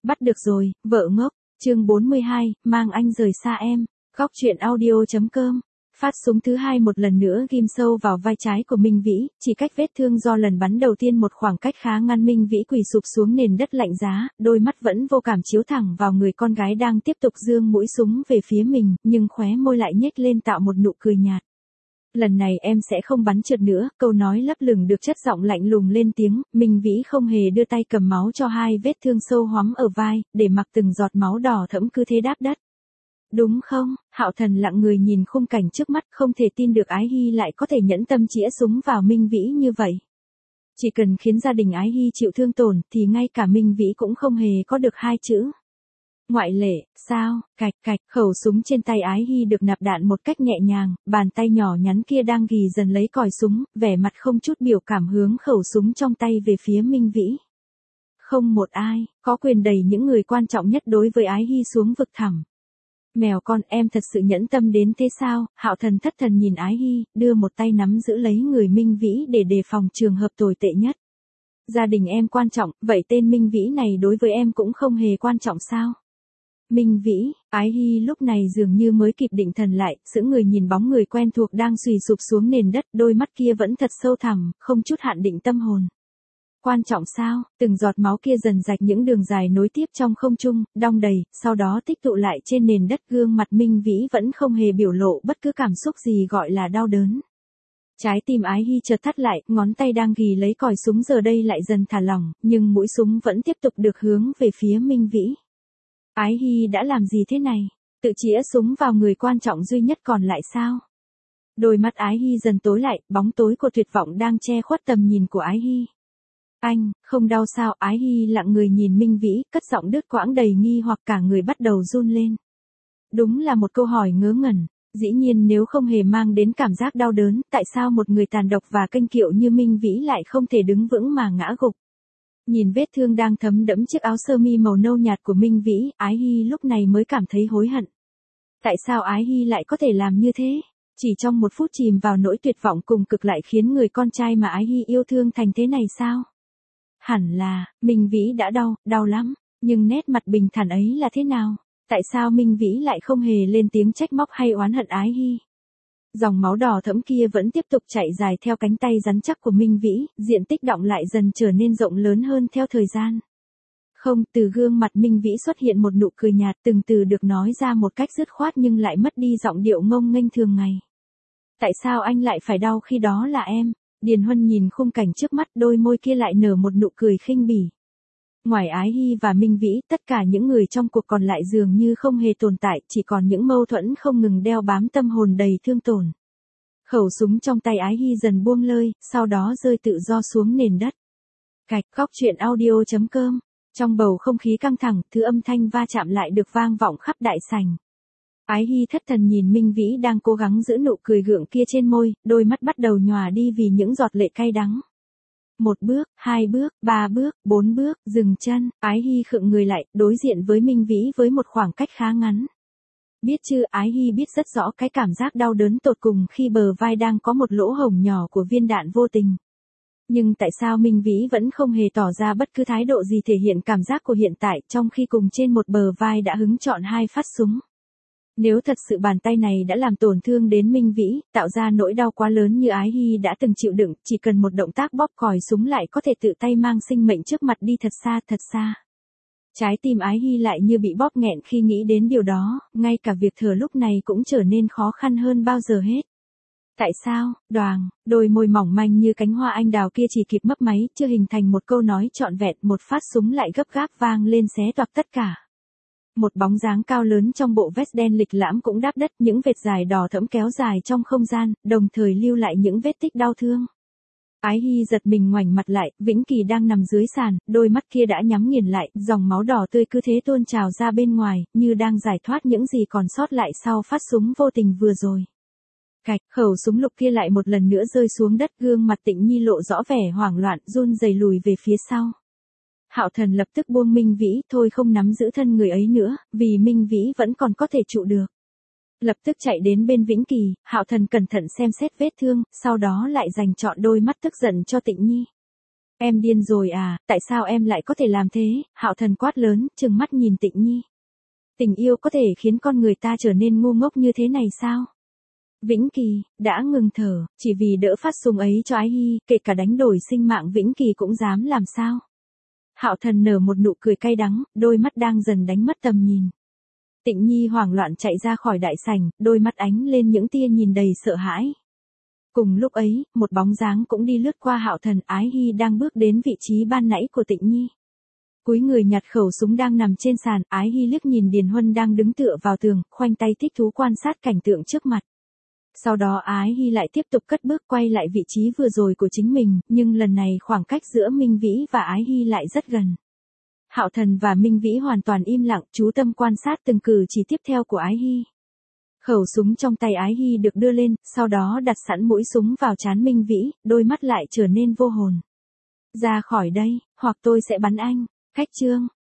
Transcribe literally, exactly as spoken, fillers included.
Bắt được rồi, vợ ngốc. Chương bốn mươi hai, mang anh rời xa em. Góc truyện audio.com. Phát súng thứ hai một lần nữa ghim sâu vào vai trái của Minh Vĩ, chỉ cách vết thương do lần bắn đầu tiên một khoảng cách khá ngăn Minh Vĩ quỳ sụp xuống nền đất lạnh giá, đôi mắt vẫn vô cảm chiếu thẳng vào người con gái đang tiếp tục giương mũi súng về phía mình, nhưng khóe môi lại nhếch lên tạo một nụ cười nhạt. Lần này em sẽ không bắn trượt nữa, câu nói lấp lửng được chất giọng lạnh lùng lên tiếng, Minh Vĩ không hề đưa tay cầm máu cho hai vết thương sâu hoắm ở vai, để mặc từng giọt máu đỏ thẫm cứ thế đáp đất. Đúng không? Hạo Thần lặng người nhìn khung cảnh trước mắt, không thể tin được Ái Hy lại có thể nhẫn tâm chĩa súng vào Minh Vĩ như vậy. Chỉ cần khiến gia đình Ái Hy chịu thương tổn thì ngay cả Minh Vĩ cũng không hề có được hai chữ ngoại lệ. Sao? Cạch cạch, khẩu súng trên tay Ái Hy được nạp đạn một cách nhẹ nhàng, bàn tay nhỏ nhắn kia đang ghì dần lấy còi súng, vẻ mặt không chút biểu cảm hướng khẩu súng trong tay về phía Minh Vĩ. Không một ai có quyền đẩy những người quan trọng nhất đối với Ái Hy xuống vực thẳm. Mèo con, em thật sự nhẫn tâm đến thế sao? Hạo Thần thất thần nhìn Ái Hy, đưa một tay nắm giữ lấy người Minh Vĩ để đề phòng trường hợp tồi tệ nhất. Gia đình em quan trọng, vậy tên Minh Vĩ này đối với em cũng không hề quan trọng sao? Minh Vĩ, Ái Hy lúc này dường như mới kịp định thần lại, sững người nhìn bóng người quen thuộc đang xùy sụp xuống nền đất, đôi mắt kia vẫn thật sâu thẳm, không chút hạn định tâm hồn. Quan trọng sao? Từng giọt máu kia dần rạch những đường dài nối tiếp trong không trung, đong đầy, sau đó tích tụ lại trên nền đất, gương mặt Minh Vĩ vẫn không hề biểu lộ bất cứ cảm xúc gì gọi là đau đớn. Trái tim Ái Hy chợt thắt lại, ngón tay đang ghì lấy còi súng giờ đây lại dần thả lỏng, nhưng mũi súng vẫn tiếp tục được hướng về phía Minh Vĩ. Ái Hy đã làm gì thế này? Tự chĩa súng vào người quan trọng duy nhất còn lại sao? Đôi mắt Ái Hy dần tối lại, bóng tối của tuyệt vọng đang che khuất tầm nhìn của Ái Hy. Anh, không đau sao? Ái Hy lặng người nhìn Minh Vĩ, cất giọng đứt quãng đầy nghi hoặc, cả người bắt đầu run lên. Đúng là một câu hỏi ngớ ngẩn. Dĩ nhiên nếu không hề mang đến cảm giác đau đớn, tại sao một người tàn độc và kênh kiệu như Minh Vĩ lại không thể đứng vững mà ngã gục? Nhìn vết thương đang thấm đẫm chiếc áo sơ mi màu nâu nhạt của Minh Vĩ, Ái Hy lúc này mới cảm thấy hối hận. Tại sao Ái Hy lại có thể làm như thế? Chỉ trong một phút chìm vào nỗi tuyệt vọng cùng cực lại khiến người con trai mà Ái Hy yêu thương thành thế này sao? Hẳn là, Minh Vĩ đã đau, đau lắm, nhưng nét mặt bình thản ấy là thế nào? Tại sao Minh Vĩ lại không hề lên tiếng trách móc hay oán hận Ái Hy? Dòng máu đỏ thẫm kia vẫn tiếp tục chảy dài theo cánh tay rắn chắc của Minh Vĩ, diện tích đọng lại dần trở nên rộng lớn hơn theo thời gian. Không, từ gương mặt Minh Vĩ xuất hiện một nụ cười nhạt, từng từ được nói ra một cách dứt khoát nhưng lại mất đi giọng điệu ngông nghênh thường ngày. Tại sao anh lại phải đau khi đó là em? Điền Huân nhìn khung cảnh trước mắt, đôi môi kia lại nở một nụ cười khinh bỉ. Ngoài Ái Hy và Minh Vĩ, tất cả những người trong cuộc còn lại dường như không hề tồn tại, chỉ còn những mâu thuẫn không ngừng đeo bám tâm hồn đầy thương tổn. Khẩu súng trong tay Ái Hy dần buông lơi, sau đó rơi tự do xuống nền đất. Cạch, góc truyện audio.com. Trong bầu không khí căng thẳng, thứ âm thanh va chạm lại được vang vọng khắp đại sảnh. Ái Hy thất thần nhìn Minh Vĩ đang cố gắng giữ nụ cười gượng kia trên môi, đôi mắt bắt đầu nhòa đi vì những giọt lệ cay đắng. Một bước, hai bước, ba bước, bốn bước, dừng chân, Ái Hy khựng người lại, đối diện với Minh Vĩ với một khoảng cách khá ngắn. Biết chưa, Ái Hy biết rất rõ cái cảm giác đau đớn tột cùng khi bờ vai đang có một lỗ hổng nhỏ của viên đạn vô tình. Nhưng tại sao Minh Vĩ vẫn không hề tỏ ra bất cứ thái độ gì thể hiện cảm giác của hiện tại, trong khi cùng trên một bờ vai đã hứng chọn hai phát súng? Nếu thật sự bàn tay này đã làm tổn thương đến Minh Vĩ, tạo ra nỗi đau quá lớn như Ái Hy đã từng chịu đựng, chỉ cần một động tác bóp còi súng lại có thể tự tay mang sinh mệnh trước mặt đi thật xa, thật xa. Trái tim Ái Hy lại như bị bóp nghẹn khi nghĩ đến điều đó, ngay cả việc thở lúc này cũng trở nên khó khăn hơn bao giờ hết. Tại sao? Đoàng, đôi môi mỏng manh như cánh hoa anh đào kia chỉ kịp mấp máy, chưa hình thành một câu nói trọn vẹn, một phát súng lại gấp gáp vang lên xé toạc tất cả. Một bóng dáng cao lớn trong bộ vest đen lịch lãm cũng đáp đất, những vệt dài đỏ thẫm kéo dài trong không gian, đồng thời lưu lại những vết tích đau thương. Ái Hy giật mình ngoảnh mặt lại, Vĩnh Kỳ đang nằm dưới sàn, đôi mắt kia đã nhắm nghiền lại, dòng máu đỏ tươi cứ thế tuôn trào ra bên ngoài, như đang giải thoát những gì còn sót lại sau phát súng vô tình vừa rồi. Cạch, khẩu súng lục kia lại một lần nữa rơi xuống đất, gương mặt Tịnh Nhi lộ rõ vẻ hoảng loạn, run rẩy lùi về phía sau. Hạo Thần lập tức buông Minh Vĩ, thôi không nắm giữ thân người ấy nữa, vì Minh Vĩ vẫn còn có thể trụ được. Lập tức chạy đến bên Vĩnh Kỳ, Hạo Thần cẩn thận xem xét vết thương, sau đó lại dành trọn đôi mắt tức giận cho Tịnh Nhi. Em điên rồi à, tại sao em lại có thể làm thế? Hạo Thần quát lớn, trừng mắt nhìn Tịnh Nhi. Tình yêu có thể khiến con người ta trở nên ngu ngốc như thế này sao? Vĩnh Kỳ, đã ngừng thở, chỉ vì đỡ phát súng ấy cho Ái Hy, kể cả đánh đổi sinh mạng Vĩnh Kỳ cũng dám làm sao? Hạo Thần nở một nụ cười cay đắng, đôi mắt đang dần đánh mất tầm nhìn. Tịnh Nhi hoảng loạn chạy ra khỏi đại sảnh, đôi mắt ánh lên những tia nhìn đầy sợ hãi. Cùng lúc ấy, một bóng dáng cũng đi lướt qua Hạo Thần, Ái Hy đang bước đến vị trí ban nãy của Tịnh Nhi. Cúi người nhặt khẩu súng đang nằm trên sàn, Ái Hy liếc nhìn Điền Huân đang đứng tựa vào tường, khoanh tay thích thú quan sát cảnh tượng trước mặt. Sau đó Ái Hy lại tiếp tục cất bước quay lại vị trí vừa rồi của chính mình, nhưng lần này khoảng cách giữa Minh Vĩ và Ái Hy lại rất gần. Hạo Thần và Minh Vĩ hoàn toàn im lặng, chú tâm quan sát từng cử chỉ tiếp theo của Ái Hy. Khẩu súng trong tay Ái Hy được đưa lên, sau đó đặt sẵn mũi súng vào trán Minh Vĩ, đôi mắt lại trở nên vô hồn. Ra khỏi đây, hoặc tôi sẽ bắn anh. Khách trương.